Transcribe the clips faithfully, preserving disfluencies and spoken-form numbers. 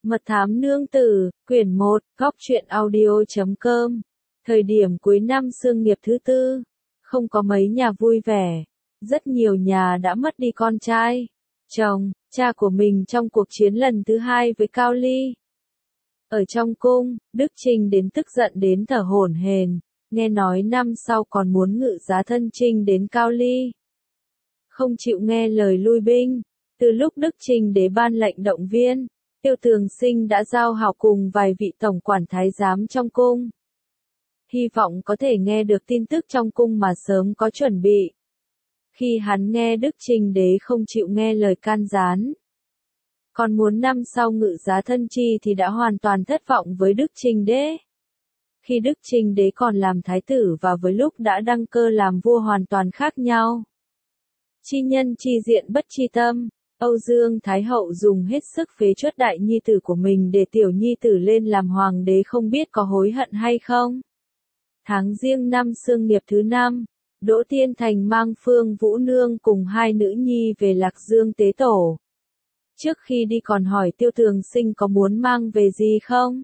Mật thám nương tử, quyển một, góc truyện audio chấm com. Thời điểm cuối năm xương nghiệp thứ tư, không có mấy nhà vui vẻ. Rất nhiều nhà đã mất đi con trai, chồng, cha của mình trong cuộc chiến lần thứ hai với Cao Ly. Ở trong cung, Đức Trinh đến tức giận đến thở hổn hển, nghe nói năm sau còn muốn ngự giá thân chinh đến Cao Ly. Không chịu nghe lời lui binh, từ lúc Đức Trinh đế ban lệnh động viên, Tiêu Tường Sinh đã giao hảo cùng vài vị tổng quản thái giám trong cung. Hy vọng có thể nghe được tin tức trong cung mà sớm có chuẩn bị. Khi hắn nghe Đức Trinh đế không chịu nghe lời can gián, còn muốn năm sau ngự giá thân chi thì đã hoàn toàn thất vọng với Đức Trinh đế. Khi Đức Trinh đế còn làm thái tử và với lúc đã đăng cơ làm vua hoàn toàn khác nhau. Chi nhân chi diện bất chi tâm. Âu Dương Thái Hậu dùng hết sức phế truất đại nhi tử của mình để tiểu nhi tử lên làm hoàng đế, không biết có hối hận hay không. Tháng Giêng năm xương nghiệp thứ năm, Đỗ Tiên Thành mang Phương Vũ Nương cùng hai nữ nhi về Lạc Dương tế tổ. Trước khi đi còn hỏi Tiêu Tường Sinh có muốn mang về gì không?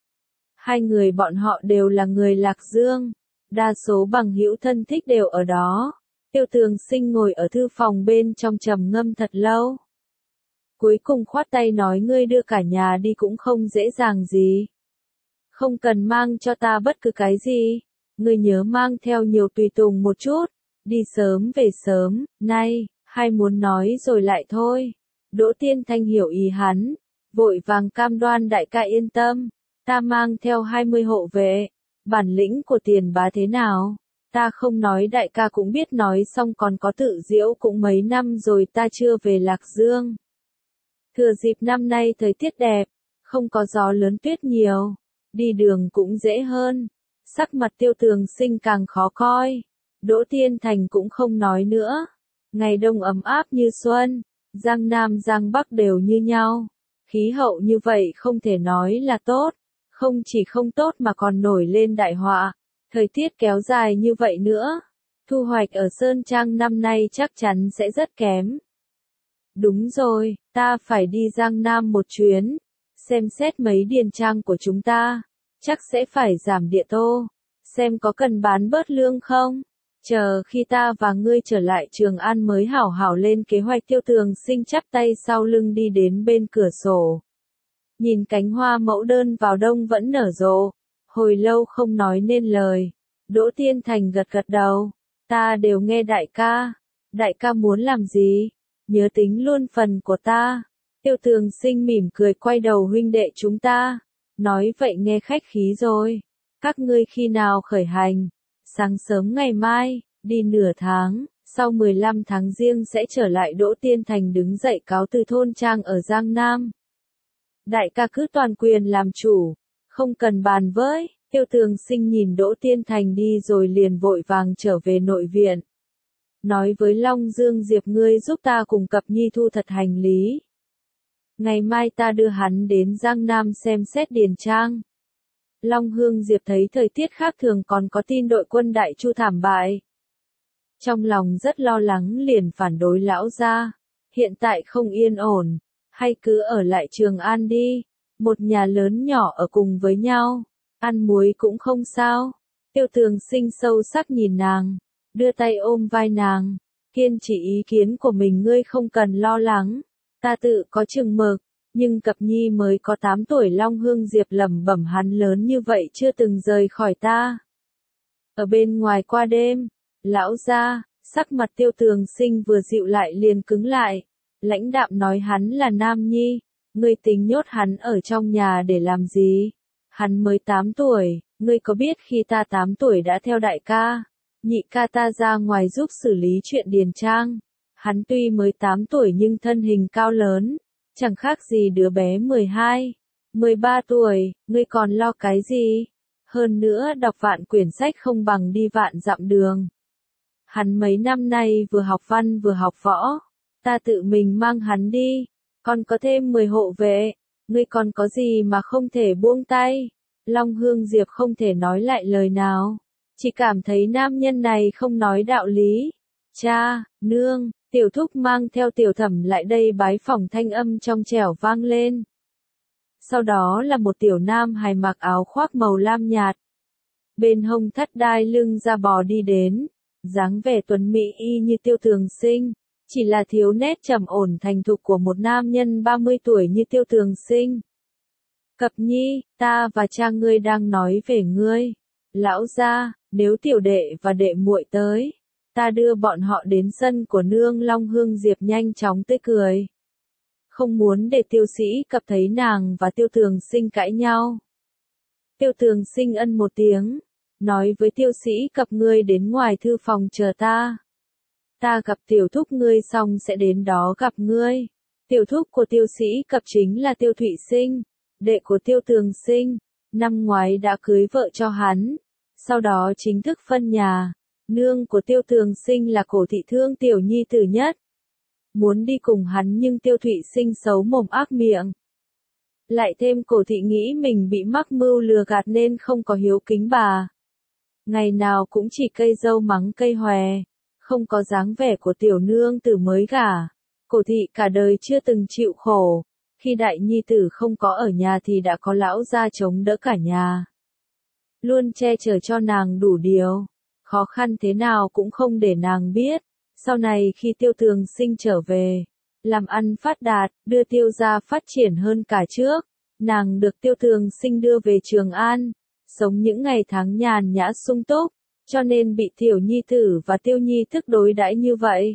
Hai người bọn họ đều là người Lạc Dương, đa số bằng hữu thân thích đều ở đó. Tiêu Tường Sinh ngồi ở thư phòng bên trong trầm ngâm thật lâu. Cuối cùng khoát tay nói, ngươi đưa cả nhà đi cũng không dễ dàng gì. Không cần mang cho ta bất cứ cái gì. Ngươi nhớ mang theo nhiều tùy tùng một chút. Đi sớm về sớm, nay, hay muốn nói rồi lại thôi. Đỗ Tiên Thanh hiểu ý hắn, vội vàng cam đoan đại ca yên tâm. Ta mang theo hai mươi hộ vệ. Bản lĩnh của Tiền Bá thế nào? Ta không nói đại ca cũng biết. Nói xong còn có Tự Diễu cũng mấy năm rồi ta chưa về Lạc Dương. Thừa dịp năm nay thời tiết đẹp, không có gió lớn tuyết nhiều, đi đường cũng dễ hơn. Sắc mặt Tiêu Tường Sinh càng khó coi. Đỗ Tiên Thành cũng không nói nữa. Ngày đông ấm áp như xuân, Giang Nam Giang Bắc đều như nhau. Khí hậu như vậy không thể nói là tốt, không chỉ không tốt mà còn nổi lên đại họa. Thời tiết kéo dài như vậy nữa, thu hoạch ở Sơn Trang năm nay chắc chắn sẽ rất kém. Đúng rồi, ta phải đi Giang Nam một chuyến, xem xét mấy điền trang của chúng ta, chắc sẽ phải giảm địa tô, xem có cần bán bớt lương không. Chờ khi ta và ngươi trở lại Trường An mới hảo hảo lên kế hoạch. Tiêu Tường Sinh chắp tay sau lưng đi đến bên cửa sổ. Nhìn cánh hoa mẫu đơn vào đông vẫn nở rộ, hồi lâu không nói nên lời. Đỗ Tiên Thành gật gật đầu, ta đều nghe đại ca. Đại ca muốn làm gì? Nhớ tính luôn phần của ta. Tiêu Tường Sinh mỉm cười quay đầu, huynh đệ chúng ta. Nói vậy nghe khách khí rồi. Các ngươi khi nào khởi hành? Sáng sớm ngày mai, đi nửa tháng, sau mười lăm tháng Giêng sẽ trở lại. Đỗ Tiên Thành đứng dậy cáo từ thôn trang ở Giang Nam. Đại ca cứ toàn quyền làm chủ, không cần bàn với. Tiêu Tường Sinh nhìn Đỗ Tiên Thành đi rồi liền vội vàng trở về nội viện. Nói với Long Dương Diệp, ngươi giúp ta cùng Cập Nhi thu thật hành lý. Ngày mai ta đưa hắn đến Giang Nam xem xét điền trang. Long Hương Diệp thấy thời tiết khác thường còn có tin đội quân Đại Chu thảm bại. Trong lòng rất lo lắng liền phản đối lão gia. Hiện tại không yên ổn, hay cứ ở lại Trường An đi. Một nhà lớn nhỏ ở cùng với nhau, ăn muối cũng không sao. Tiêu Tường Sinh sâu sắc nhìn nàng, đưa tay ôm vai nàng, kiên trì ý kiến của mình. Ngươi không cần lo lắng, ta tự có chừng mực. Nhưng Cập Nhi mới có tám tuổi. Long Hương Diệp lẩm bẩm, hắn lớn như vậy chưa từng rời khỏi ta. Ở bên ngoài qua đêm, lão gia, sắc mặt Tiêu Tường Sinh vừa dịu lại liền cứng lại. Lãnh đạm nói, hắn là nam nhi, ngươi tính nhốt hắn ở trong nhà để làm gì? Hắn mới tám tuổi, ngươi có biết khi ta tám tuổi đã theo đại ca, nhị ca ta ra ngoài giúp xử lý chuyện điền trang. Hắn tuy mới tám tuổi nhưng thân hình cao lớn, chẳng khác gì đứa bé mười hai, mười ba tuổi, ngươi còn lo cái gì? Hơn nữa đọc vạn quyển sách không bằng đi vạn dặm đường. Hắn mấy năm nay vừa học văn vừa học võ, ta tự mình mang hắn đi, còn có thêm mười hộ vệ, ngươi còn có gì mà không thể buông tay? Long Hương Diệp không thể nói lại lời nào, chỉ cảm thấy nam nhân này không nói đạo lý. Cha, nương, Tiểu Thúc mang theo Tiểu Thẩm lại đây bái phỏng, thanh âm trong trẻo vang lên. sau đó là một tiểu nam hài mặc áo khoác màu lam nhạt. Bên hông thắt đai lưng da bò đi đến, dáng vẻ tuấn mỹ y như Tiêu Tường Sinh, chỉ là thiếu nét trầm ổn thành thục của một nam nhân ba mươi tuổi như Tiêu Tường Sinh. Cập Nhi, ta và cha ngươi đang nói về ngươi. Lão gia, nếu tiểu đệ và đệ muội tới, ta đưa bọn họ đến sân của nương. Long Hương Diệp nhanh chóng tươi cười. Không muốn để Tiêu Sĩ Cập thấy nàng và Tiêu Tường Sinh cãi nhau. Tiêu Tường Sinh ân một tiếng, nói với Tiêu Sĩ Cập ngươi đến ngoài thư phòng chờ ta. Ta gặp tiểu thúc ngươi xong sẽ đến đó gặp ngươi. Tiểu thúc của Tiêu Sĩ Cập chính là Tiêu Thụy Sinh, đệ của Tiêu Tường Sinh, năm ngoái đã cưới vợ cho hắn, sau đó chính thức phân nhà. Nương của Tiêu Tường Sinh là Cổ Thị thương tiểu nhi tử nhất. Muốn đi cùng hắn nhưng Tiêu Thụy Sinh xấu mồm ác miệng. Lại thêm Cổ Thị nghĩ mình bị mắc mưu lừa gạt nên không có hiếu kính bà. Ngày nào cũng chỉ cây dâu mắng cây hòe, không có dáng vẻ của tiểu nương tử mới gả. Cổ Thị cả đời chưa từng chịu khổ, khi đại nhi tử không có ở nhà thì đã có lão gia chống đỡ cả nhà. Luôn che chở cho nàng đủ điều, khó khăn thế nào cũng không để nàng biết. Sau này khi Tiêu Tường Sinh trở về, làm ăn phát đạt, đưa Tiêu gia phát triển hơn cả trước, nàng được Tiêu Tường Sinh đưa về Trường An, sống những ngày tháng nhàn nhã sung túc, cho nên bị tiểu nhi tử và Tiêu nhi thức đối đãi như vậy.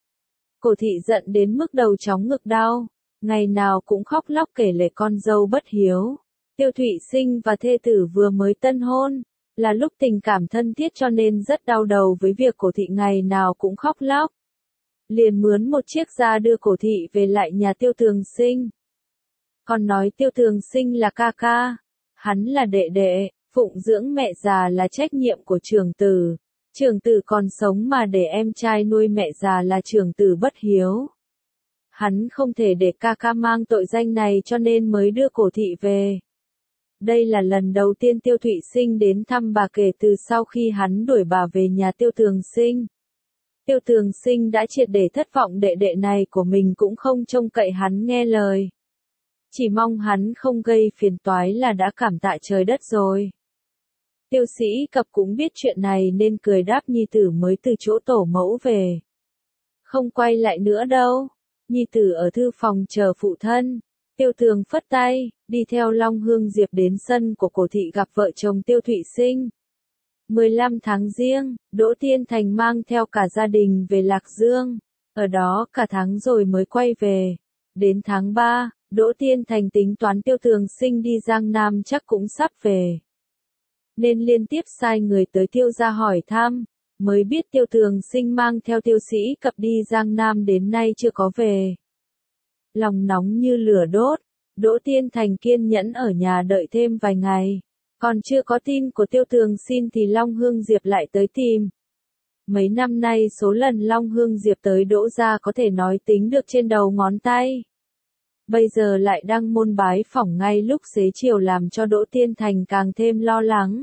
Cổ Thị giận đến mức đầu chóng ngực đau, ngày nào cũng khóc lóc kể lể con dâu bất hiếu. Tiêu Thụy Sinh và thê tử vừa mới tân hôn, là lúc tình cảm thân thiết cho nên rất đau đầu với việc Cổ Thị ngày nào cũng khóc lóc. Liền mướn một chiếc ra đưa Cổ Thị về lại nhà Tiêu Tường Sinh. Còn nói Tiêu Tường Sinh là ca ca, hắn là đệ đệ, phụng dưỡng mẹ già là trách nhiệm của trưởng tử. Trưởng tử còn sống mà để em trai nuôi mẹ già là trưởng tử bất hiếu. Hắn không thể để ca ca mang tội danh này cho nên mới đưa Cổ Thị về. Đây là lần đầu tiên Tiêu Thụy Sinh đến thăm bà kể từ sau khi hắn đuổi bà về nhà Tiêu Tường Sinh. Tiêu Tường Sinh đã triệt để thất vọng, đệ đệ này của mình cũng không trông cậy hắn nghe lời. Chỉ mong hắn không gây phiền toái là đã cảm tạ trời đất rồi. Tiêu Sĩ Cập cũng biết chuyện này nên cười đáp nhi tử mới từ chỗ tổ mẫu về. Không quay lại nữa đâu, nhi tử ở thư phòng chờ phụ thân. Tiêu Tường phất tay, đi theo Long Hương Diệp đến sân của Cổ Thị gặp vợ chồng Tiêu Thụy Sinh. mười lăm tháng Giêng, Đỗ Tiên Thành mang theo cả gia đình về Lạc Dương, ở đó cả tháng rồi mới quay về. Đến tháng ba, Đỗ Tiên Thành tính toán Tiêu Tường Sinh đi Giang Nam chắc cũng sắp về, nên liên tiếp sai người tới Tiêu gia hỏi thăm, mới biết Tiêu Tường Sinh mang theo Tiêu Sĩ Cập đi Giang Nam đến nay chưa có về. Lòng nóng như lửa đốt, Đỗ Tiên Thành kiên nhẫn ở nhà đợi thêm vài ngày. Còn chưa có tin của Tiêu Tường Sinh thì Long Hương Diệp lại tới tìm. Mấy năm nay số lần Long Hương Diệp tới Đỗ gia có thể nói tính được trên đầu ngón tay. Bây giờ lại đăng môn bái phỏng ngay lúc xế chiều làm cho Đỗ Tiên Thành càng thêm lo lắng.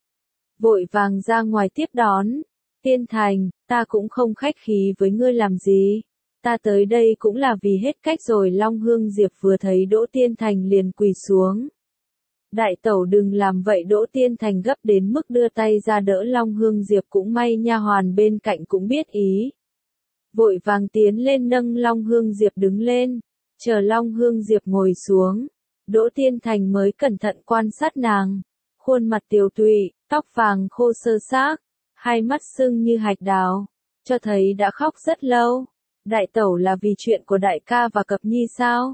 Vội vàng ra ngoài tiếp đón. Tiên Thành, ta cũng không khách khí với ngươi làm gì. Ta tới đây cũng là vì hết cách rồi. Long Hương Diệp vừa thấy Đỗ Tiên Thành liền quỳ xuống. Đại tẩu đừng làm vậy. Đỗ Tiên Thành gấp đến mức đưa tay ra đỡ Long Hương Diệp, cũng may nha hoàn bên cạnh cũng biết ý. Vội vàng tiến lên nâng Long Hương Diệp đứng lên, chờ Long Hương Diệp ngồi xuống. Đỗ Tiên Thành mới cẩn thận quan sát nàng. Khuôn mặt tiều tụy, tóc vàng khô sơ xác, hai mắt sưng như hạch đào, cho thấy đã khóc rất lâu. Đại tẩu là vì chuyện của đại ca và Cập Nhi sao?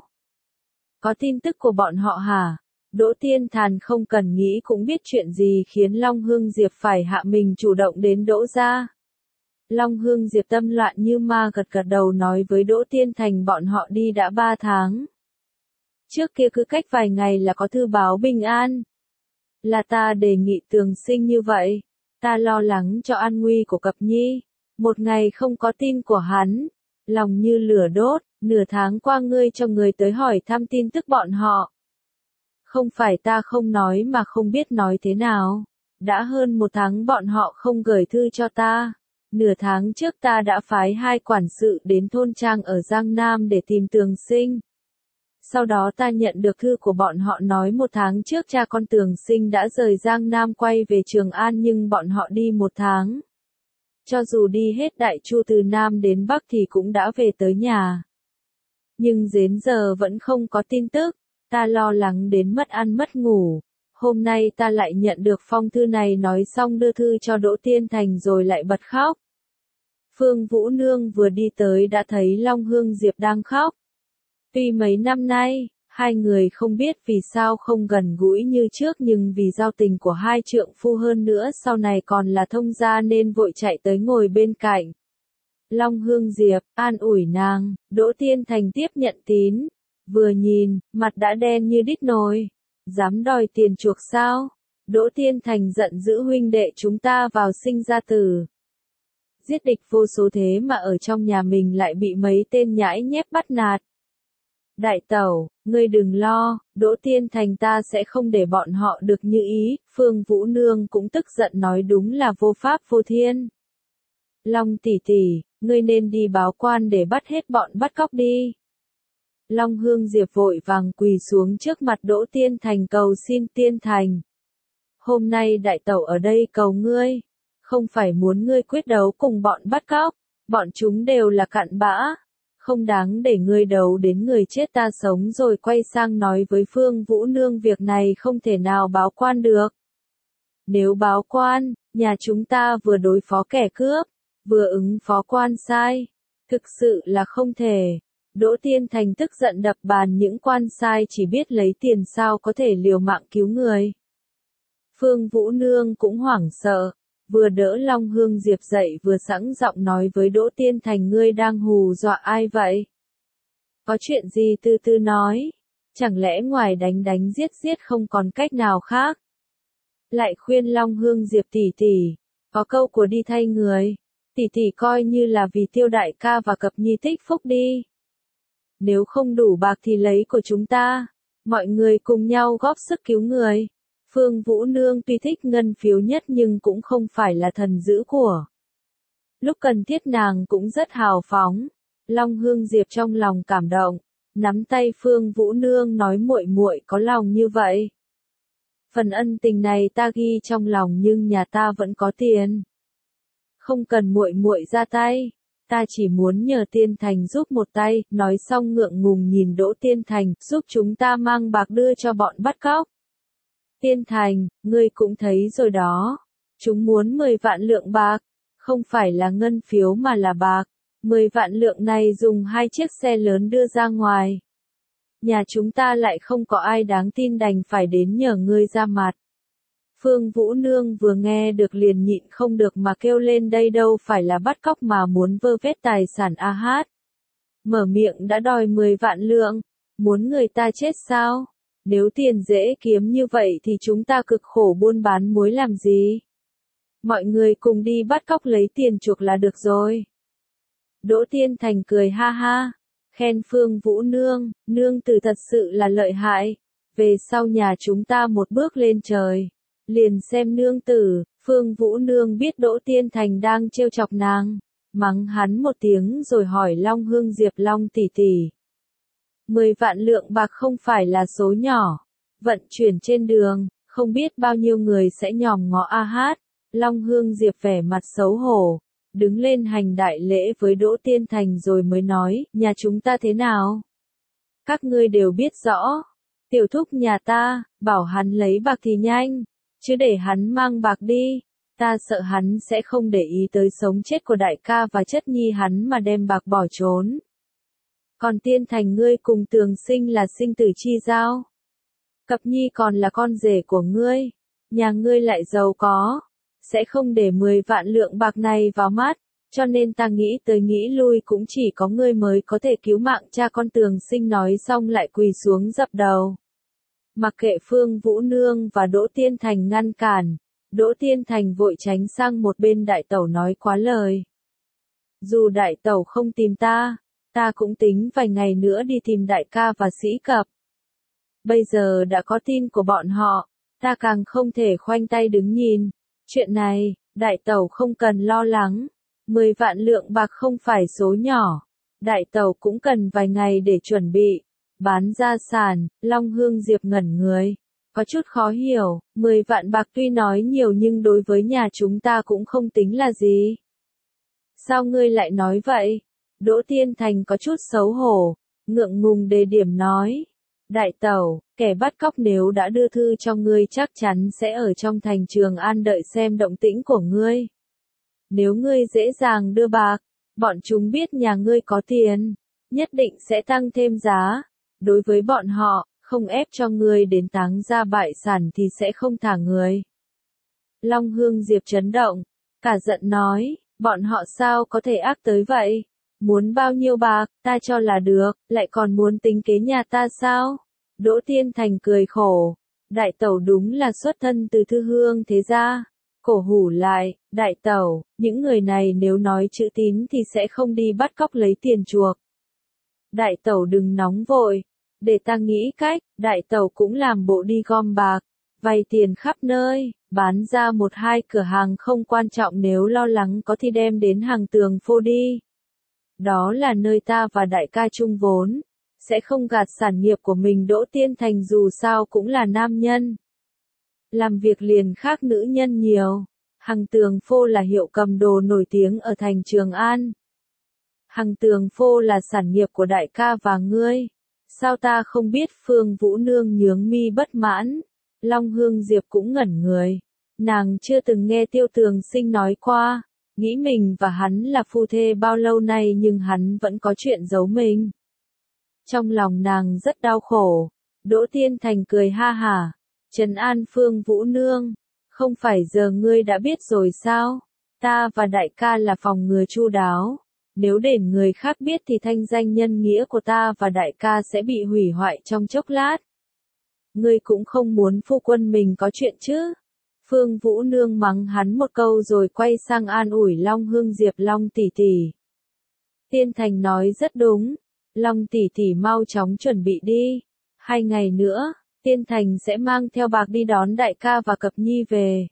Có tin tức của bọn họ hả? Đỗ Tiên Thành không cần nghĩ cũng biết chuyện gì khiến Long Hương Diệp phải hạ mình chủ động đến Đỗ gia. Long Hương Diệp tâm loạn như ma gật gật đầu nói với Đỗ Tiên Thành bọn họ đi đã ba tháng. Trước kia cứ cách vài ngày là có thư báo bình an. Là ta đề nghị Tường Sinh như vậy. Ta lo lắng cho an nguy của Cập Nhi. Một ngày không có tin của hắn, lòng như lửa đốt. Nửa tháng qua ngươi cho người tới hỏi thăm tin tức bọn họ. Không phải ta không nói mà không biết nói thế nào. Đã hơn một tháng bọn họ không gửi thư cho ta. Nửa tháng trước ta đã phái hai quản sự đến thôn trang ở Giang Nam để tìm Tường Sinh. Sau đó ta nhận được thư của bọn họ nói một tháng trước cha con Tường Sinh đã rời Giang Nam quay về Trường An nhưng bọn họ đi một tháng. Cho dù đi hết Đại Chu từ Nam đến Bắc thì cũng đã về tới nhà. Nhưng đến giờ vẫn không có tin tức, ta lo lắng đến mất ăn mất ngủ. Hôm nay ta lại nhận được phong thư này nói xong đưa thư cho Đỗ Tiên Thành rồi lại bật khóc. Phương Vũ Nương vừa đi tới đã thấy Long Hương Diệp đang khóc. Tuy mấy năm nay, hai người không biết vì sao không gần gũi như trước nhưng vì giao tình của hai trượng phu hơn nữa sau này còn là thông gia nên vội chạy tới ngồi bên cạnh. Long Hương Diệp, an ủi nàng, Đỗ Tiên Thành tiếp nhận tín. Vừa nhìn, mặt đã đen như đít nồi. Dám đòi tiền chuộc sao? Đỗ Tiên Thành giận dữ huynh đệ chúng ta vào sinh ra tử. Giết địch vô số thế mà ở trong nhà mình lại bị mấy tên nhãi nhép bắt nạt. Đại tẩu, ngươi đừng lo, Đỗ Tiên Thành ta sẽ không để bọn họ được như ý, Phương Vũ Nương cũng tức giận nói đúng là vô pháp vô thiên. Long tỷ tỷ, ngươi nên đi báo quan để bắt hết bọn bắt cóc đi. Long Hương Diệp vội vàng quỳ xuống trước mặt Đỗ Tiên Thành cầu xin Tiên Thành. Hôm nay đại tẩu ở đây cầu ngươi, không phải muốn ngươi quyết đấu cùng bọn bắt cóc, bọn chúng đều là cặn bã. Không đáng để ngươi đấu đến người chết ta sống rồi quay sang nói với Phương Vũ Nương việc này không thể nào báo quan được. Nếu báo quan, nhà chúng ta vừa đối phó kẻ cướp, vừa ứng phó quan sai. Thực sự là không thể. Đỗ Tiên Thành tức giận đập bàn những quan sai chỉ biết lấy tiền sao có thể liều mạng cứu người. Phương Vũ Nương cũng hoảng sợ. Vừa đỡ Long Hương Diệp dậy vừa sẵn giọng nói với Đỗ Tiên Thành ngươi đang hù dọa ai vậy? Có chuyện gì từ từ nói? Chẳng lẽ ngoài đánh đánh giết giết không còn cách nào khác? Lại khuyên Long Hương Diệp tỷ tỷ, có câu của đi thay người, tỷ tỷ coi như là vì Tiêu đại ca và Cập Nhi tích phúc đi. Nếu không đủ bạc thì lấy của chúng ta, mọi người cùng nhau góp sức cứu người. Phương Vũ Nương tuy thích ngân phiếu nhất nhưng cũng không phải là thần giữ của. Lúc cần thiết nàng cũng rất hào phóng. Long Hương Diệp trong lòng cảm động, nắm tay Phương Vũ Nương nói muội muội có lòng như vậy. Phần ân tình này ta ghi trong lòng nhưng nhà ta vẫn có tiền. Không cần muội muội ra tay, ta chỉ muốn nhờ Tiên Thành giúp một tay, nói xong ngượng ngùng nhìn Đỗ Tiên Thành, giúp chúng ta mang bạc đưa cho bọn bắt cóc. Tiên Thành, ngươi cũng thấy rồi đó. Chúng muốn mười vạn lượng bạc. Không phải là ngân phiếu mà là bạc. mười vạn lượng này dùng hai chiếc xe lớn đưa ra ngoài. Nhà chúng ta lại không có ai đáng tin đành phải đến nhờ ngươi ra mặt. Phương Vũ Nương vừa nghe được liền nhịn không được mà kêu lên đây đâu phải là bắt cóc mà muốn vơ vét tài sản a hát. Mở miệng đã đòi mười vạn lượng. Muốn người ta chết sao? Nếu tiền dễ kiếm như vậy thì chúng ta cực khổ buôn bán muối làm gì? Mọi người cùng đi bắt cóc lấy tiền chuộc là được rồi. Đỗ Tiên Thành cười ha ha, khen Phương Vũ Nương, nương tử thật sự là lợi hại. Về sau nhà chúng ta một bước lên trời. Liền xem nương tử, Phương Vũ Nương biết Đỗ Tiên Thành đang trêu chọc nàng. Mắng hắn một tiếng rồi hỏi Long Hương Diệp Long tỷ tỷ. Mười vạn lượng bạc không phải là số nhỏ. Vận chuyển trên đường, không biết bao nhiêu người sẽ nhòm ngó a hát. Long Hương Diệp vẻ mặt xấu hổ. Đứng lên hành đại lễ với Đỗ Tiên Thành rồi mới nói, nhà chúng ta thế nào? Các ngươi đều biết rõ. Tiểu thúc nhà ta, bảo hắn lấy bạc thì nhanh. Chứ để hắn mang bạc đi. Ta sợ hắn sẽ không để ý tới sống chết của đại ca và chất nhi hắn mà đem bạc bỏ trốn. Còn Tiên Thành ngươi cùng Tường Sinh là sinh tử chi giao. Cập Nhi còn là con rể của ngươi. Nhà ngươi lại giàu có. Sẽ không để mười vạn lượng bạc này vào mắt. Cho nên ta nghĩ tới nghĩ lui cũng chỉ có ngươi mới có thể cứu mạng cha con Tường Sinh nói xong lại quỳ xuống dập đầu. Mặc kệ Phương Vũ Nương và Đỗ Tiên Thành ngăn cản. Đỗ Tiên Thành vội tránh sang một bên đại tẩu nói quá lời. Dù đại tẩu không tìm ta. Ta cũng tính vài ngày nữa đi tìm đại ca và Sĩ Cập. Bây giờ đã có tin của bọn họ, ta càng không thể khoanh tay đứng nhìn. Chuyện này, đại tẩu không cần lo lắng. Mười vạn lượng bạc không phải số nhỏ. Đại tẩu cũng cần vài ngày để chuẩn bị. Bán gia sản, Long Hương Diệp ngẩn người. Có chút khó hiểu, mười vạn bạc tuy nói nhiều nhưng đối với nhà chúng ta cũng không tính là gì. Sao ngươi lại nói vậy? Đỗ Tiên Thành có chút xấu hổ, ngượng ngùng đề điểm nói. Đại tẩu, kẻ bắt cóc nếu đã đưa thư cho ngươi chắc chắn sẽ ở trong thành Trường An đợi xem động tĩnh của ngươi. Nếu ngươi dễ dàng đưa bạc, bọn chúng biết nhà ngươi có tiền, nhất định sẽ tăng thêm giá. Đối với bọn họ, không ép cho ngươi đến táng ra bại sản thì sẽ không thả người. Long Hương Diệp chấn động, cả giận nói, bọn họ sao có thể ác tới vậy? Muốn bao nhiêu bạc, ta cho là được, lại còn muốn tính kế nhà ta sao? Đỗ Tiên Thành cười khổ, đại tẩu đúng là xuất thân từ thư hương thế gia. Cổ hủ lại, đại tẩu, những người này nếu nói chữ tín thì sẽ không đi bắt cóc lấy tiền chuộc. Đại tẩu đừng nóng vội, để ta nghĩ cách, đại tẩu cũng làm bộ đi gom bạc, vay tiền khắp nơi, bán ra một hai cửa hàng không quan trọng, nếu lo lắng có thì đem đến hàng Tường Phô đi. Đó là nơi ta và đại ca chung vốn, sẽ không gạt sản nghiệp của mình. Đỗ Tiên Thành dù sao cũng là nam nhân. Làm việc liền khác nữ nhân nhiều. Hàng Tường Phô là hiệu cầm đồ nổi tiếng ở thành Trường An. Hàng Tường Phô là sản nghiệp của đại ca và ngươi. Sao ta không biết? Phương Vũ Nương nhướng mi bất mãn. Long Hương Diệp cũng ngẩn người. Nàng chưa từng nghe Tiêu Tường Sinh nói qua. Nghĩ mình và hắn là phu thê bao lâu nay nhưng hắn vẫn có chuyện giấu mình. Trong lòng nàng rất đau khổ. Đỗ Tiên Thành cười ha hả. Trấn an Phương Vũ Nương. Không phải giờ ngươi đã biết rồi sao? Ta và đại ca là phòng ngừa chu đáo. Nếu để người khác biết thì thanh danh nhân nghĩa của ta và đại ca sẽ bị hủy hoại trong chốc lát. Ngươi cũng không muốn phu quân mình có chuyện chứ? Phương Vũ Nương mắng hắn một câu rồi quay sang an ủi Long Hương Diệp. Long tỷ tỷ. Tiên Thành nói rất đúng. Long tỷ tỷ mau chóng chuẩn bị đi. Hai ngày nữa, Tiên Thành sẽ mang theo bạc đi đón đại ca và Cập Nhi về.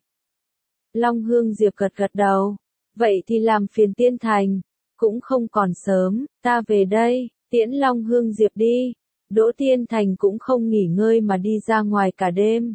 Long Hương Diệp gật gật đầu. Vậy thì làm phiền Tiên Thành. Cũng không còn sớm, ta về đây, tiễn Long Hương Diệp đi. Đỗ Tiên Thành cũng không nghỉ ngơi mà đi ra ngoài cả đêm.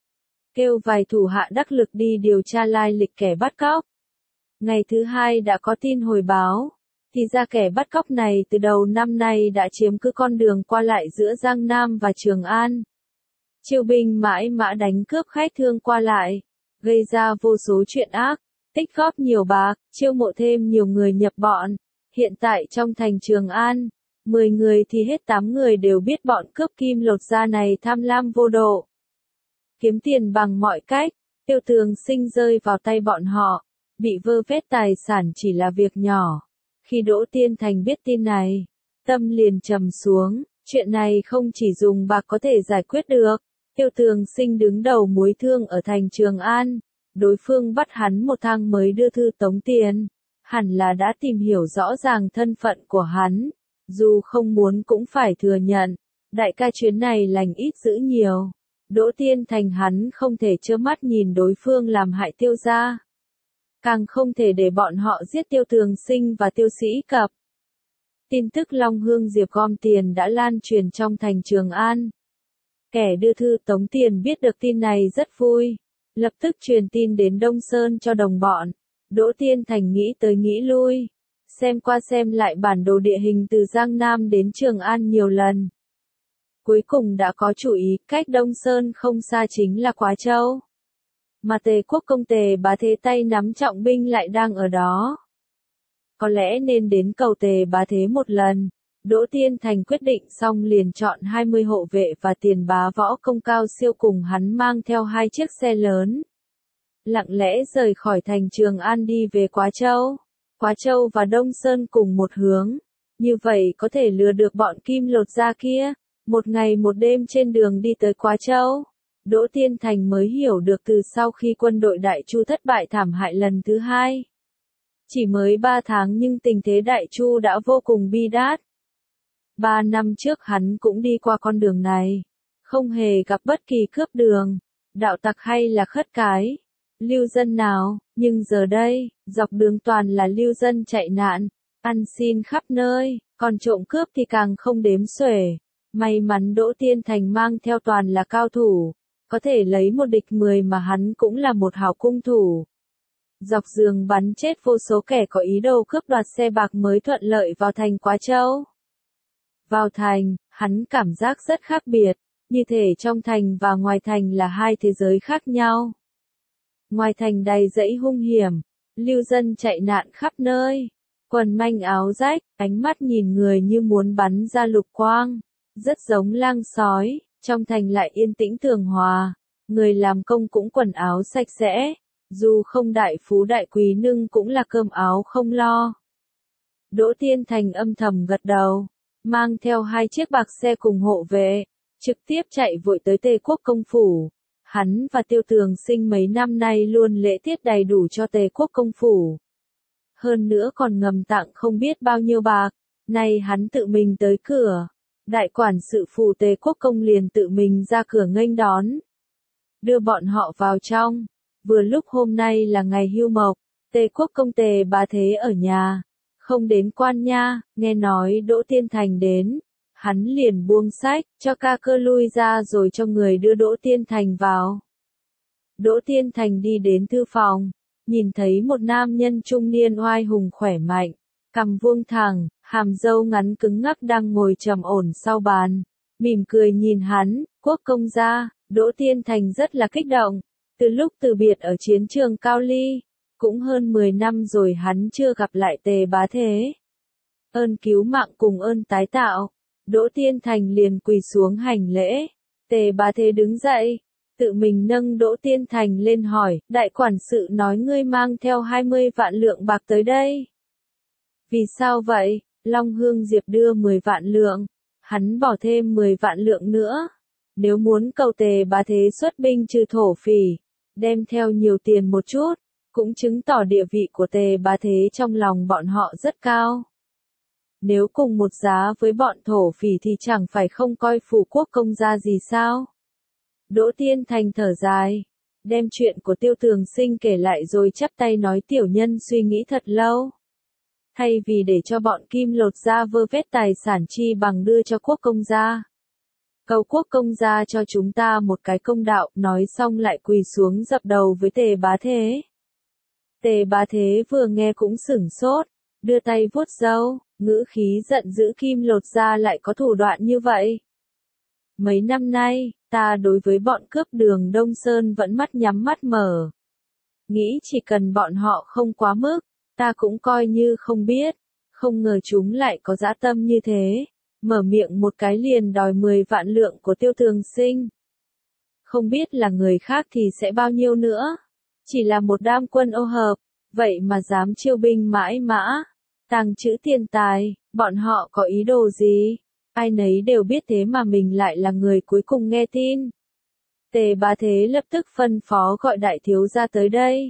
Kêu vài thủ hạ đắc lực đi điều tra lai lịch kẻ bắt cóc. Ngày thứ hai đã có tin hồi báo. Thì ra kẻ bắt cóc này từ đầu năm nay đã chiếm cứ con đường qua lại giữa Giang Nam và Trường An. Chiêu binh mãi mã đánh cướp khách thương qua lại, gây ra vô số chuyện ác, tích góp nhiều bạc, chiêu mộ thêm nhiều người nhập bọn. Hiện tại trong thành Trường An, mười người thì hết tám người đều biết bọn cướp kim lột da này tham lam vô độ. Kiếm tiền bằng mọi cách, Tiêu Tường Sinh rơi vào tay bọn họ, bị vơ vét tài sản chỉ là việc nhỏ. Khi Đỗ Tiên Thành biết tin này, tâm liền trầm xuống, chuyện này không chỉ dùng bạc có thể giải quyết được. Tiêu Tường Sinh đứng đầu mối thương ở thành Trường An, đối phương bắt hắn một thang mới đưa thư tống tiền, hẳn là đã tìm hiểu rõ ràng thân phận của hắn, dù không muốn cũng phải thừa nhận, đại ca chuyến này lành ít dữ nhiều. Đỗ Tiên Thành hắn không thể trơ mắt nhìn đối phương làm hại Tiêu gia, càng không thể để bọn họ giết Tiêu Tường Sinh và Tiêu Sĩ Cập. Tin tức Long Hương Diệp gom tiền đã lan truyền trong thành Trường An. Kẻ đưa thư tống tiền biết được tin này rất vui, lập tức truyền tin đến Đông Sơn cho đồng bọn. Đỗ Tiên Thành nghĩ tới nghĩ lui, xem qua xem lại bản đồ địa hình từ Giang Nam đến Trường An nhiều lần. Cuối cùng đã có chủ ý, cách Đông Sơn không xa chính là Quá Châu. Mà Tề quốc công Tề Bá Thế tay nắm trọng binh lại đang ở đó. Có lẽ nên đến cầu Tề Bá Thế một lần. Đỗ Tiên Thành quyết định xong liền chọn hai mươi hộ vệ và tiền bá võ công cao siêu cùng hắn mang theo hai chiếc xe lớn. Lặng lẽ rời khỏi thành Trường An đi về Quá Châu. Quá Châu và Đông Sơn cùng một hướng. Như vậy có thể lừa được bọn kim lột da kia. Một ngày một đêm trên đường đi tới Quá Châu. Đỗ Tiên Thành mới hiểu được từ sau khi quân đội Đại Chu thất bại thảm hại lần thứ hai. Chỉ mới ba tháng nhưng tình thế Đại Chu đã vô cùng bi đát. Ba năm trước hắn cũng đi qua con đường này, không hề gặp bất kỳ cướp đường, đạo tặc hay là khất cái, lưu dân nào, nhưng giờ đây, dọc đường toàn là lưu dân chạy nạn, ăn xin khắp nơi, còn trộm cướp thì càng không đếm xuể. May mắn Đỗ Tiên Thành mang theo toàn là cao thủ, có thể lấy một địch mười mà hắn cũng là một hảo cung thủ. Dọc đường bắn chết vô số kẻ có ý đồ cướp đoạt xe bạc mới thuận lợi vào thành Quá Châu. Vào thành, hắn cảm giác rất khác biệt, như thể trong thành và ngoài thành là hai thế giới khác nhau. Ngoài thành đầy dãy hung hiểm, lưu dân chạy nạn khắp nơi, quần manh áo rách, ánh mắt nhìn người như muốn bắn ra lục quang, rất giống lang sói. Trong thành lại yên tĩnh tường hòa, người làm công cũng quần áo sạch sẽ, dù không đại phú đại quý nhưng cũng là cơm áo không lo. Đỗ Tiên Thành âm thầm gật đầu, mang theo hai chiếc bạc xe cùng hộ vệ, trực tiếp chạy vội tới Tề Quốc công phủ. Hắn và Tiêu Tường Sinh mấy năm nay luôn lễ tiết đầy đủ cho Tề Quốc công phủ. Hơn nữa còn ngầm tặng không biết bao nhiêu bạc, nay hắn tự mình tới cửa. Đại quản sự phủ Tề Quốc công liền tự mình ra cửa nghênh đón, đưa bọn họ vào trong. Vừa lúc hôm nay là ngày hưu mộc, Tề Quốc công Tề Bá Thế ở nhà, không đến quan nha. Nghe nói Đỗ Tiên Thành đến, hắn liền buông sách, cho ca cơ lui ra rồi cho người đưa Đỗ Tiên Thành vào. Đỗ Tiên Thành đi đến thư phòng, nhìn thấy một nam nhân trung niên oai hùng khỏe mạnh, cằm vuông thẳng, hàm râu ngắn cứng ngắc đang ngồi trầm ổn sau bàn, mỉm cười nhìn hắn. Quốc công gia. Đỗ Tiên Thành rất là kích động, từ lúc từ biệt ở chiến trường Cao Ly, cũng hơn mười năm rồi hắn chưa gặp lại Tề Bá Thế. Ơn cứu mạng cùng ơn tái tạo, Đỗ Tiên Thành liền quỳ xuống hành lễ. Tề Bá Thế đứng dậy, tự mình nâng Đỗ Tiên Thành lên hỏi, đại quản sự nói ngươi mang theo hai mươi vạn lượng bạc tới đây. Vì sao vậy? Long Hương Diệp đưa mười vạn lượng, hắn bỏ thêm mười vạn lượng nữa. Nếu muốn cầu Tề Bá Thế xuất binh trừ thổ phỉ, đem theo nhiều tiền một chút, cũng chứng tỏ địa vị của Tề Bá Thế trong lòng bọn họ rất cao. Nếu cùng một giá với bọn thổ phỉ thì chẳng phải không coi phủ quốc công gia gì sao? Đỗ Tiên Thành thở dài, đem chuyện của Tiêu Tường Sinh kể lại rồi chắp tay nói tiểu nhân suy nghĩ thật lâu. Thay vì để cho bọn Kim Lột gia vơ vét tài sản chi bằng đưa cho quốc công gia. Cầu quốc công gia cho chúng ta một cái công đạo, nói xong lại quỳ xuống dập đầu với Tề Bá Thế. Tề Bá Thế vừa nghe cũng sửng sốt, đưa tay vuốt râu, ngữ khí giận dữ Kim Lột gia lại có thủ đoạn như vậy. Mấy năm nay, ta đối với bọn cướp đường Đông Sơn vẫn mắt nhắm mắt mở. Nghĩ chỉ cần bọn họ không quá mức, ta cũng coi như không biết, không ngờ chúng lại có dã tâm như thế. Mở miệng một cái liền đòi mười vạn lượng của Tiêu Tường Sinh. Không biết là người khác thì sẽ bao nhiêu nữa. Chỉ là một đam quân ô hợp, vậy mà dám chiêu binh mãi mã, tàng trữ tiền tài, bọn họ có ý đồ gì? Ai nấy đều biết thế mà mình lại là người cuối cùng nghe tin. Tề Bá Thế lập tức phân phó gọi đại thiếu gia tới đây.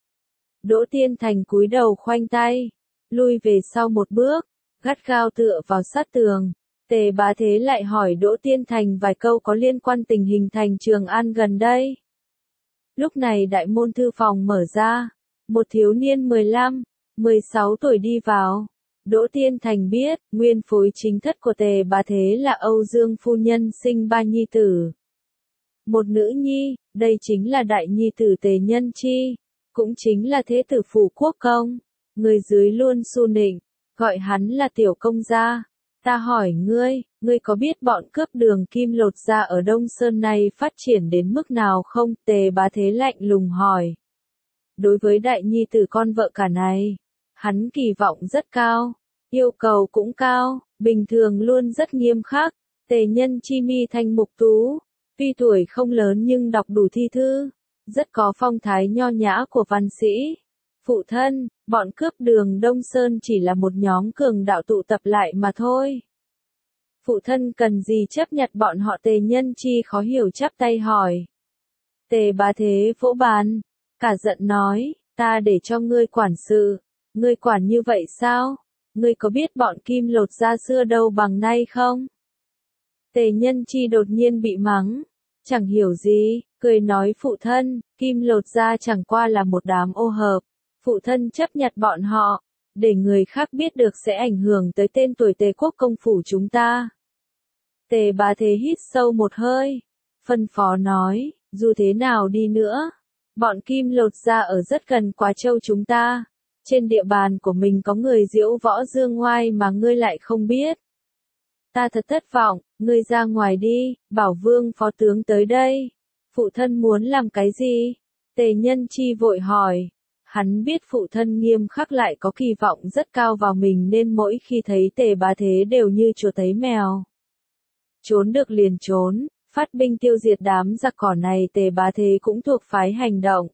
Đỗ Tiên Thành cúi đầu khoanh tay, lui về sau một bước, gắt gao tựa vào sát tường. Tề Bá Thế lại hỏi Đỗ Tiên Thành vài câu có liên quan tình hình thành Trường An gần đây. Lúc này đại môn thư phòng mở ra, một thiếu niên mười lăm, mười sáu tuổi đi vào. Đỗ Tiên Thành biết, nguyên phối chính thất của Tề Bá Thế là Âu Dương phu nhân sinh ba nhi tử. Một nữ nhi, đây chính là đại nhi tử Tề Nhân Chi, cũng chính là thế tử phủ quốc công. Người dưới luôn su nịnh, gọi hắn là tiểu công gia. Ta hỏi ngươi, ngươi có biết bọn cướp đường Kim Lột gia ở Đông Sơn này phát triển đến mức nào không? Tề Bá Thế lạnh lùng hỏi. Đối với đại nhi tử con vợ cả này, hắn kỳ vọng rất cao, yêu cầu cũng cao, bình thường luôn rất nghiêm khắc. Tề Nhân Chi mi thanh mục tú, tuy tuổi không lớn nhưng đọc đủ thi thư, rất có phong thái nho nhã của văn sĩ. Phụ thân, bọn cướp đường Đông Sơn chỉ là một nhóm cường đạo tụ tập lại mà thôi. Phụ thân cần gì chấp nhận bọn họ? Tề Nhân Chi khó hiểu chắp tay hỏi. Tề Bá Thế vỗ bàn, cả giận nói, ta để cho ngươi quản sự, ngươi quản như vậy sao? Ngươi có biết bọn Kim Lột gia xưa đâu bằng nay không? Tề Nhân Chi đột nhiên bị mắng, chẳng hiểu gì, cười nói phụ thân, Kim Lột gia chẳng qua là một đám ô hợp. Phụ thân chấp nhận bọn họ, để người khác biết được sẽ ảnh hưởng tới tên tuổi Tề Quốc công phủ chúng ta. Tề Bá Thế hít sâu một hơi, phân phó nói, dù thế nào đi nữa, bọn Kim Lột gia ở rất gần Quá Châu chúng ta, trên địa bàn của mình có người diễu võ dương ngoai mà ngươi lại không biết. Ta thật thất vọng, ngươi ra ngoài đi, bảo Vương phó tướng tới đây. Phụ thân muốn làm cái gì? Tề Nhân Chi vội hỏi. Hắn biết phụ thân nghiêm khắc lại có kỳ vọng rất cao vào mình nên mỗi khi thấy Tề Bá Thế đều như chuột thấy mèo. Trốn được liền trốn, phát binh tiêu diệt đám giặc cỏ này. Tề Bá Thế cũng thuộc phái hành động.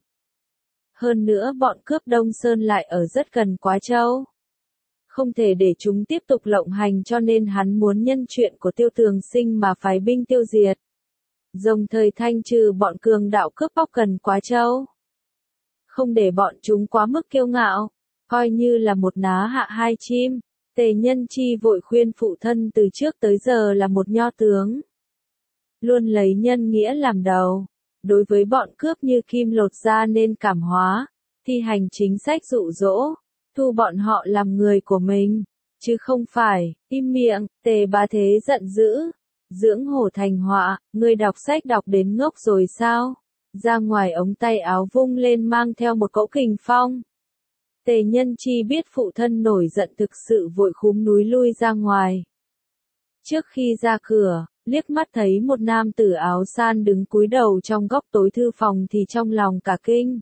Hơn nữa bọn cướp Đông Sơn lại ở rất gần Quá Châu. Không thể để chúng tiếp tục lộng hành cho nên hắn muốn nhân chuyện của Tiêu Tường Sinh mà phái binh tiêu diệt. Đồng thời thanh trừ bọn cường đạo cướp bóc gần Quá Châu. Không để bọn chúng quá mức kiêu ngạo, coi như là một ná hạ hai chim. Tề Nhân Chi vội khuyên phụ thân từ trước tới giờ là một nho tướng. Luôn lấy nhân nghĩa làm đầu. Đối với bọn cướp như Kim Lột gia nên cảm hóa, thi hành chính sách dụ dỗ, thu bọn họ làm người của mình, chứ không phải, im miệng. Tề Bá Thế giận dữ, dưỡng hổ thành họa, ngươi đọc sách đọc đến ngốc rồi sao? Ra ngoài ống tay áo vung lên mang theo một cỗ kình phong. Tề Nhân Chi biết phụ thân nổi giận thực sự vội khúm núi lui ra ngoài. Trước khi ra cửa, liếc mắt thấy một nam tử áo san đứng cúi đầu trong góc tối thư phòng thì trong lòng cả kinh.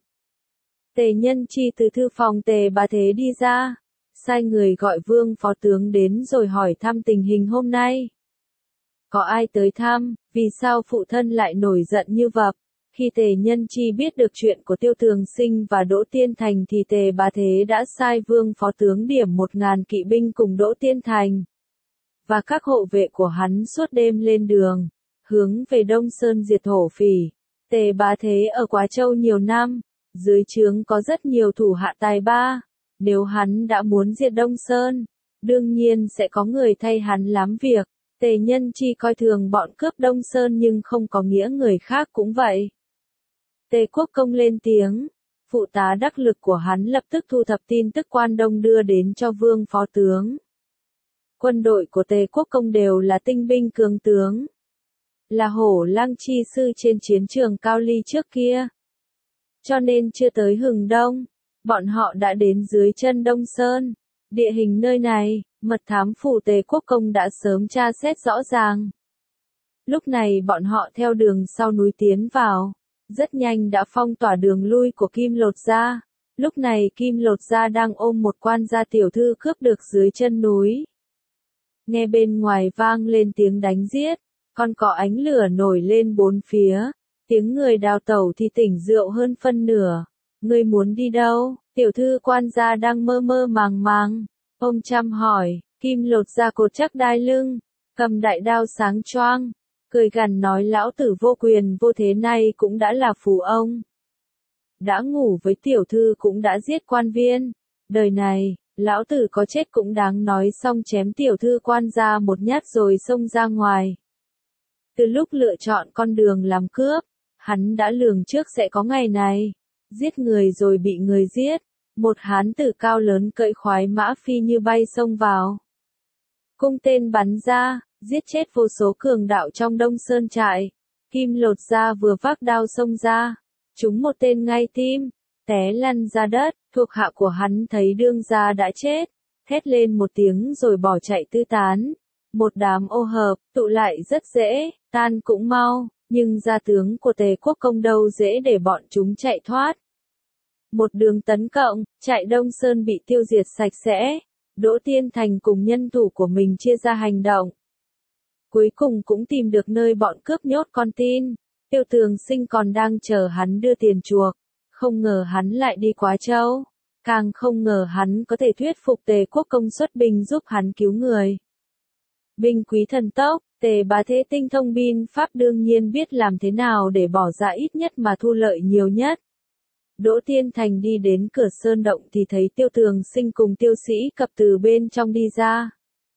Tề Nhân Chi từ thư phòng Tề Bá Thế đi ra, sai người gọi Vương phó tướng đến rồi hỏi thăm tình hình hôm nay. Có ai tới thăm, vì sao phụ thân lại nổi giận như vậy? Khi Tề Nhân Chi biết được chuyện của Tiêu Tường Sinh và Đỗ Tiên Thành thì Tề Bá Thế đã sai Vương phó tướng điểm một ngàn kỵ binh cùng Đỗ Tiên Thành và các hộ vệ của hắn suốt đêm lên đường, hướng về Đông Sơn diệt thổ phỉ. Tề Bá Thế ở Quá Châu nhiều năm, dưới trướng có rất nhiều thủ hạ tài ba, nếu hắn đã muốn diệt Đông Sơn, đương nhiên sẽ có người thay hắn làm việc. Tề Nhân Chi coi thường bọn cướp Đông Sơn nhưng không có nghĩa người khác cũng vậy. Tề Quốc Công lên tiếng, phụ tá đắc lực của hắn lập tức thu thập tin tức quan đông đưa đến cho Vương phó tướng. Quân đội của Tề Quốc Công đều là tinh binh cường tướng, là hổ lang chi sư trên chiến trường Cao Ly trước kia. Cho nên chưa tới hừng đông, bọn họ đã đến dưới chân Đông Sơn. Địa hình nơi này, mật thám phủ Tề Quốc Công đã sớm tra xét rõ ràng. Lúc này bọn họ theo đường sau núi tiến vào, rất nhanh đã phong tỏa đường lui của Kim Lột gia. Lúc này Kim Lột gia đang ôm một quan gia tiểu thư cướp được dưới chân núi. Nghe bên ngoài vang lên tiếng đánh giết, còn có ánh lửa nổi lên bốn phía, tiếng người đào tẩu thì tỉnh rượu hơn phân nửa. Ngươi muốn đi đâu? Tiểu thư quan gia đang mơ mơ màng màng. Ông chăm hỏi, Kim Lột gia cột chắc đai lưng, cầm đại đao sáng choang, cười gằn nói lão tử vô quyền vô thế này cũng đã là phù ông. Đã ngủ với tiểu thư cũng đã giết quan viên. Đời này, lão tử có chết cũng đáng nói. Xong chém tiểu thư quan gia một nhát rồi xông ra ngoài. Từ lúc lựa chọn con đường làm cướp, hắn đã lường trước sẽ có ngày này. Giết người rồi bị người giết. Một hán tử cao lớn cưỡi khoái mã phi như bay xông vào. Cung tên bắn ra, giết chết vô số cường đạo trong Đông Sơn trại. Kim Lột gia vừa vác đao xông ra, trúng một tên ngay tim, té lăn ra đất. Thuộc hạ của hắn thấy đương gia đã chết, thét lên một tiếng rồi bỏ chạy tứ tán. Một đám ô hợp, tụ lại rất dễ, tan cũng mau, nhưng gia tướng của Tề Quốc Công đâu dễ để bọn chúng chạy thoát. Một đường tấn cộng, trại Đông Sơn bị tiêu diệt sạch sẽ. Đỗ Tiên Thành cùng nhân thủ của mình chia ra hành động. Cuối cùng cũng tìm được nơi bọn cướp nhốt con tin. Tiêu Tường Sinh còn đang chờ hắn đưa tiền chuộc. Không ngờ hắn lại đi Quá Châu. Càng không ngờ hắn có thể thuyết phục Tề Quốc Công xuất binh giúp hắn cứu người. Binh quý thần tốc, Tề Bá Thế tinh thông binh pháp đương nhiên biết làm thế nào để bỏ ra ít nhất mà thu lợi nhiều nhất. Đỗ Tiên Thành đi đến cửa sơn động thì thấy Tiêu Tường Sinh cùng Tiêu Sĩ Cập từ bên trong đi ra.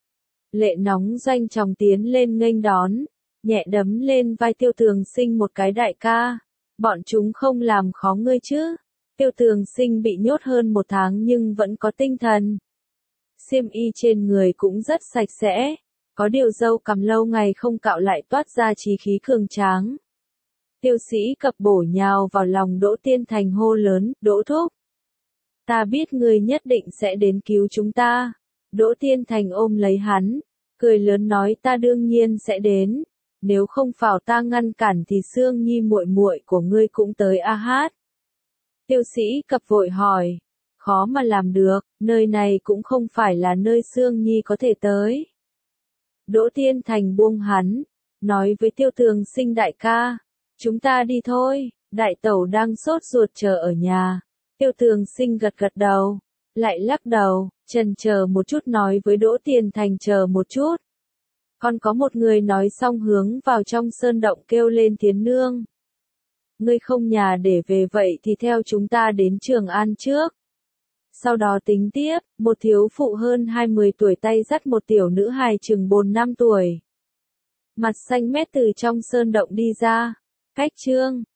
Lệ Nóng Doanh chóng tiến lên nghênh đón, nhẹ đấm lên vai Tiêu Tường Sinh một cái đại ca. Bọn chúng không làm khó ngươi chứ? Tiêu Tường Sinh bị nhốt hơn một tháng nhưng vẫn có tinh thần. Xiêm y trên người cũng rất sạch sẽ, Có điều râu cằm lâu ngày không cạo lại toát ra chí khí cường tráng. Tiêu Sĩ Cập bổ nhào vào lòng Đỗ Tiên Thành hô lớn, Đỗ thúc. Ta biết ngươi nhất định sẽ đến cứu chúng ta. Đỗ Tiên Thành ôm lấy hắn, cười lớn nói ta đương nhiên sẽ đến. Nếu không phải ta ngăn cản thì Sương Nhi muội muội của ngươi cũng tới a hát. Tiêu Sĩ Cập vội hỏi, khó mà làm được, nơi này cũng không phải là nơi Sương Nhi có thể tới. Đỗ Tiên Thành buông hắn, nói với Tiêu Tường Sinh đại ca, chúng ta đi thôi, đại tẩu đang sốt ruột chờ ở nhà. Tiêu Tường Sinh gật gật đầu, lại lắc đầu, chần chờ một chút nói với Đỗ Tiên Thành chờ một chút. Còn có một người nói xong hướng vào trong sơn động kêu lên Thiến Nương. Ngươi không nhà để về vậy thì theo chúng ta đến Trường An trước. Sau đó tính tiếp, một thiếu phụ hơn hai mươi tuổi tay dắt một tiểu nữ hài chừng bốn năm tuổi. Mặt xanh mét từ trong sơn động đi ra. Cách chương